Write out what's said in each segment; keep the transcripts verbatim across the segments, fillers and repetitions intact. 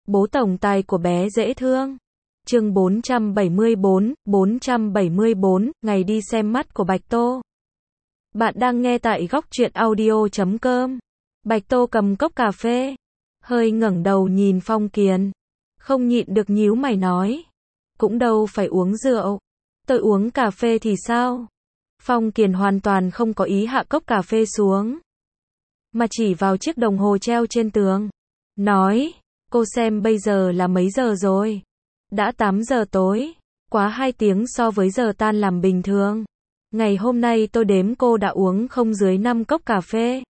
Bố tổng tài của bé dễ thương. Chương bốn trăm bảy mươi bốn, bốn trăm bảy mươi bốn, ngày đi xem mắt của Bạch Tô. Bạn đang nghe tại góc truyện audio chấm com. Bạch Tô cầm cốc cà phê, hơi ngẩng đầu nhìn Phong Kiền, không nhịn được nhíu mày nói, cũng đâu phải uống rượu, tôi uống cà phê thì sao? Phong Kiền hoàn toàn không có ý hạ cốc cà phê xuống, mà chỉ vào chiếc đồng hồ treo trên tường, nói, cô xem bây giờ là mấy giờ rồi? Đã tám giờ tối, quá hai tiếng so với giờ tan làm bình thường. Ngày hôm nay tôi đếm cô đã uống không dưới năm cốc cà phê.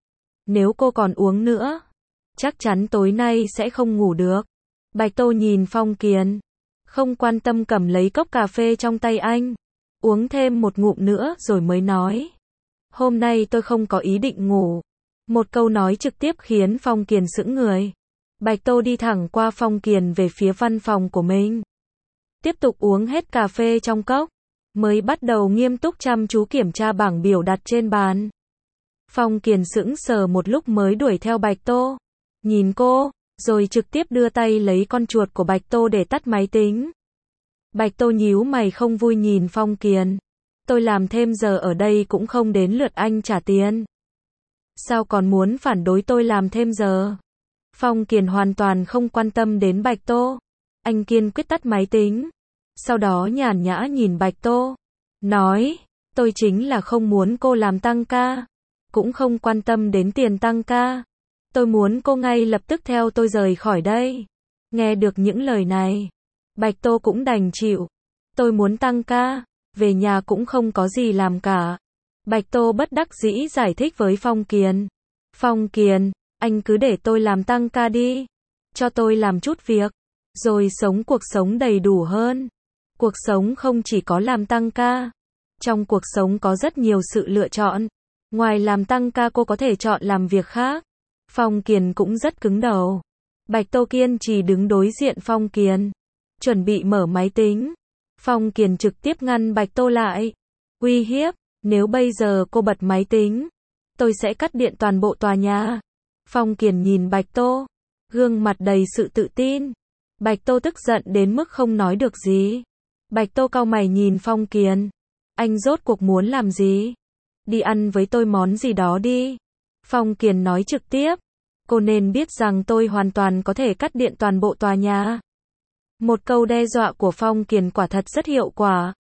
Nếu cô còn uống nữa, chắc chắn tối nay sẽ không ngủ được. Bạch Tô nhìn Phong Kiền, không quan tâm cầm lấy cốc cà phê trong tay anh, uống thêm một ngụm nữa rồi mới nói, hôm nay tôi không có ý định ngủ. Một câu nói trực tiếp khiến Phong Kiền sững người. Bạch Tô đi thẳng qua Phong Kiền về phía văn phòng của mình, tiếp tục uống hết cà phê trong cốc, mới bắt đầu nghiêm túc chăm chú kiểm tra bảng biểu đặt trên bàn. Phong Kiền sững sờ một lúc mới đuổi theo Bạch Tô, nhìn cô, rồi trực tiếp đưa tay lấy con chuột của Bạch Tô để tắt máy tính. Bạch Tô nhíu mày không vui nhìn Phong Kiền, tôi làm thêm giờ ở đây cũng không đến lượt anh trả tiền. Sao còn muốn phản đối tôi làm thêm giờ? Phong Kiền hoàn toàn không quan tâm đến Bạch Tô. Anh kiên quyết tắt máy tính, sau đó nhàn nhã nhìn Bạch Tô, nói, tôi chính là không muốn cô làm tăng ca, cũng không quan tâm đến tiền tăng ca. Tôi muốn cô ngay lập tức theo tôi rời khỏi đây. Nghe được những lời này, Bạch Tô cũng đành chịu. Tôi muốn tăng ca, về nhà cũng không có gì làm cả. Bạch Tô bất đắc dĩ giải thích với Phong Kiền. Phong Kiền, anh cứ để tôi làm tăng ca đi, cho tôi làm chút việc, rồi sống cuộc sống đầy đủ hơn. Cuộc sống không chỉ có làm tăng ca, trong cuộc sống có rất nhiều sự lựa chọn. Ngoài làm tăng ca cô có thể chọn làm việc khác. Phong Kiền cũng rất cứng đầu. Bạch Tô kiên trì đứng đối diện Phong Kiền, chuẩn bị mở máy tính. Phong Kiền trực tiếp ngăn Bạch Tô lại, uy hiếp, nếu bây giờ cô bật máy tính, tôi sẽ cắt điện toàn bộ tòa nhà. Phong Kiền nhìn Bạch Tô, gương mặt đầy sự tự tin. Bạch Tô tức giận đến mức không nói được gì. Bạch Tô cau mày nhìn Phong Kiền, anh rốt cuộc muốn làm gì? Đi ăn với tôi món gì đó đi. Phong Kiền nói trực tiếp, cô nên biết rằng tôi hoàn toàn có thể cắt điện toàn bộ tòa nhà. Một câu đe dọa của Phong Kiền quả thật rất hiệu quả.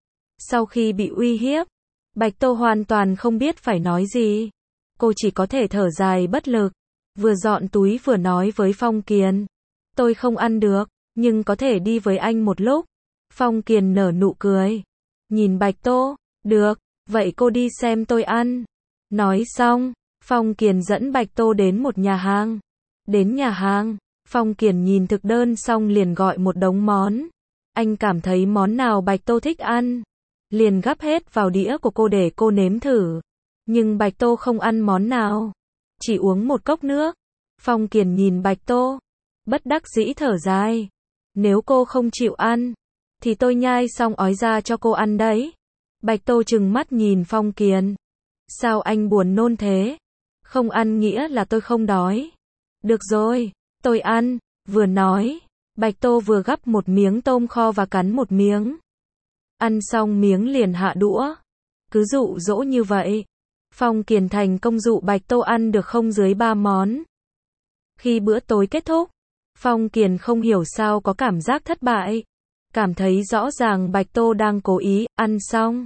Sau khi bị uy hiếp, Bạch Tô hoàn toàn không biết phải nói gì. Cô chỉ có thể thở dài bất lực, vừa dọn túi vừa nói với Phong Kiền, tôi không ăn được, nhưng có thể đi với anh một lúc. Phong Kiền nở nụ cười, nhìn Bạch Tô, được, vậy cô đi xem tôi ăn. Nói xong, Phong Kiền dẫn Bạch Tô đến một nhà hàng. Đến nhà hàng, Phong Kiền nhìn thực đơn xong liền gọi một đống món. Anh cảm thấy món nào Bạch Tô thích ăn, liền gắp hết vào đĩa của cô để cô nếm thử. Nhưng Bạch Tô không ăn món nào, chỉ uống một cốc nước. Phong Kiền nhìn Bạch Tô, bất đắc dĩ thở dài, nếu cô không chịu ăn, thì tôi nhai xong ói ra cho cô ăn đấy. Bạch Tô trừng mắt nhìn Phong Kiền, sao anh buồn nôn thế? Không ăn nghĩa là tôi không đói. Được rồi, tôi ăn. Vừa nói, Bạch Tô vừa gắp một miếng tôm kho và cắn một miếng. Ăn xong miếng liền hạ đũa. Cứ dụ dỗ như vậy, Phong Kiền thành công dụ Bạch Tô ăn được không dưới ba món. Khi bữa tối kết thúc, Phong Kiền không hiểu sao có cảm giác thất bại. Cảm thấy rõ ràng Bạch Tô đang cố ý. Ăn xong,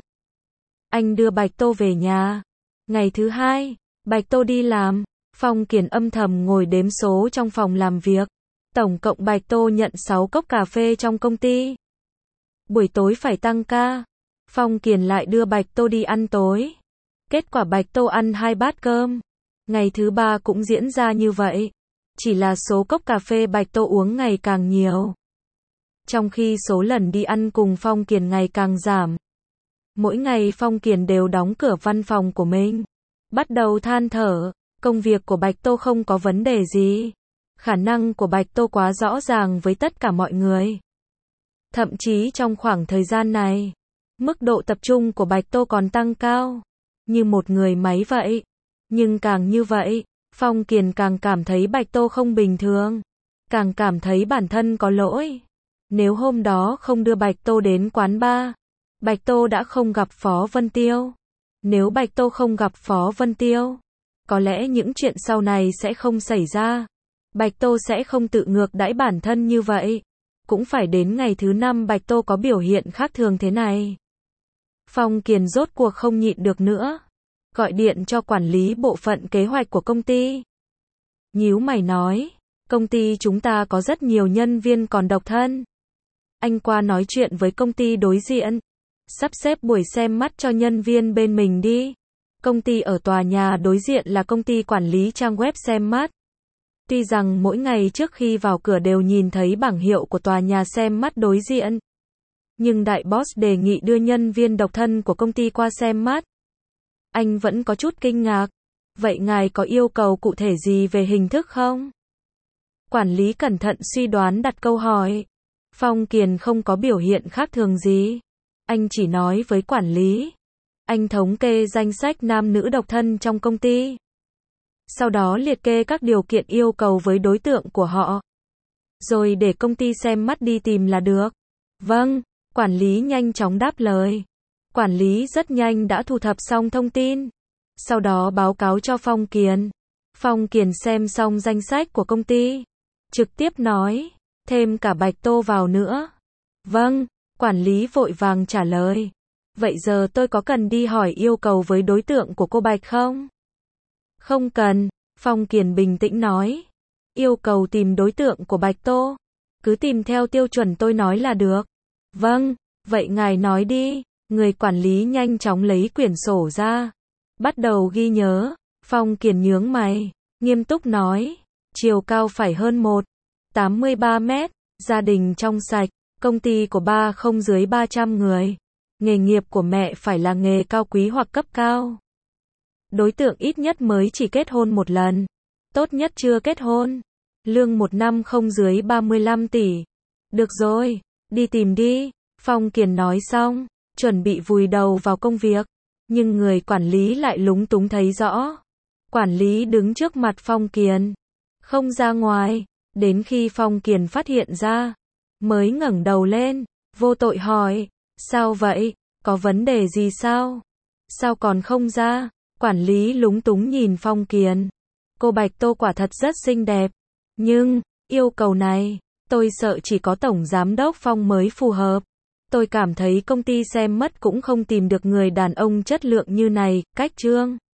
anh đưa Bạch Tô về nhà. Ngày thứ hai, Bạch Tô đi làm. Phong Kiền âm thầm ngồi đếm số trong phòng làm việc. Tổng cộng Bạch Tô nhận sáu cốc cà phê trong công ty. Buổi tối phải tăng ca, Phong Kiền lại đưa Bạch Tô đi ăn tối. Kết quả Bạch Tô ăn hai bát cơm. Ngày thứ ba cũng diễn ra như vậy. Chỉ là số cốc cà phê Bạch Tô uống ngày càng nhiều, trong khi số lần đi ăn cùng Phong Kiền ngày càng giảm. Mỗi ngày Phong Kiền đều đóng cửa văn phòng của mình, bắt đầu than thở, công việc của Bạch Tô không có vấn đề gì. Khả năng của Bạch Tô quá rõ ràng với tất cả mọi người. Thậm chí trong khoảng thời gian này, mức độ tập trung của Bạch Tô còn tăng cao, như một người máy vậy. Nhưng càng như vậy, Phong Kiền càng cảm thấy Bạch Tô không bình thường. càng cảm thấy bản thân có lỗi. Nếu hôm đó không đưa Bạch Tô đến quán bar, Bạch Tô đã không gặp Phó Vân Tiêu. Nếu Bạch Tô không gặp Phó Vân Tiêu, có lẽ những chuyện sau này sẽ không xảy ra. Bạch Tô sẽ không tự ngược đãi bản thân như vậy. Cũng phải đến ngày thứ năm Bạch Tô có biểu hiện khác thường thế này. Phong Kiền rốt cuộc không nhịn được nữa. Gọi điện cho quản lý bộ phận kế hoạch của công ty. Nhíu mày nói, công ty chúng ta có rất nhiều nhân viên còn độc thân. Anh qua nói chuyện với công ty đối diện. Sắp xếp buổi xem mắt cho nhân viên bên mình đi. Công ty ở tòa nhà đối diện là công ty quản lý trang web xem mắt. Tuy rằng mỗi ngày trước khi vào cửa đều nhìn thấy bảng hiệu của tòa nhà xem mắt đối diện. Nhưng đại boss đề nghị đưa nhân viên độc thân của công ty qua xem mắt. Anh vẫn có chút kinh ngạc. Vậy ngài có yêu cầu cụ thể gì về hình thức không? Quản lý cẩn thận suy đoán đặt câu hỏi. Phong Kiền không có biểu hiện khác thường gì. Anh chỉ nói với quản lý. Anh thống kê danh sách nam nữ độc thân trong công ty. Sau đó liệt kê các điều kiện yêu cầu với đối tượng của họ. Rồi để công ty xem mắt đi tìm là được. Vâng, quản lý nhanh chóng đáp lời. Quản lý rất nhanh đã thu thập xong thông tin. Sau đó báo cáo cho Phong Kiền. Phong Kiền xem xong danh sách của công ty. Trực tiếp nói, thêm cả Bạch Tô vào nữa. Vâng, quản lý vội vàng trả lời. Vậy giờ tôi có cần đi hỏi yêu cầu với đối tượng của cô Bạch không? Không cần, Phong Kiền bình tĩnh nói. Yêu cầu tìm đối tượng của Bạch Tô. Cứ tìm theo tiêu chuẩn tôi nói là được. Vâng, vậy ngài nói đi. Người quản lý nhanh chóng lấy quyển sổ ra. Bắt đầu ghi nhớ. Phong Kiền nhướng mày. Nghiêm túc nói. Chiều cao phải hơn một phẩy tám mươi ba mét. Gia đình trong sạch. Công ty của ba không dưới ba trăm người. Nghề nghiệp của mẹ phải là nghề cao quý hoặc cấp cao. Đối tượng ít nhất mới chỉ kết hôn một lần. Tốt nhất chưa kết hôn. Lương một năm không dưới ba mươi lăm tỷ. Được rồi, đi tìm đi. Phong Kiền nói xong, chuẩn bị vùi đầu vào công việc. Nhưng người quản lý lại lúng túng thấy rõ. Quản lý đứng trước mặt Phong Kiền. Không ra ngoài. Đến khi Phong Kiền phát hiện ra. Mới ngẩng đầu lên. Vô tội hỏi. Sao vậy? Có vấn đề gì sao? Sao còn không ra? Quản lý lúng túng nhìn Phong Kiền. Cô Bạch Tô quả thật rất xinh đẹp. Nhưng, yêu cầu này, tôi sợ chỉ có Tổng Giám đốc Phong mới phù hợp. Tôi cảm thấy công ty xem mắt cũng không tìm được người đàn ông chất lượng như này, cách trương.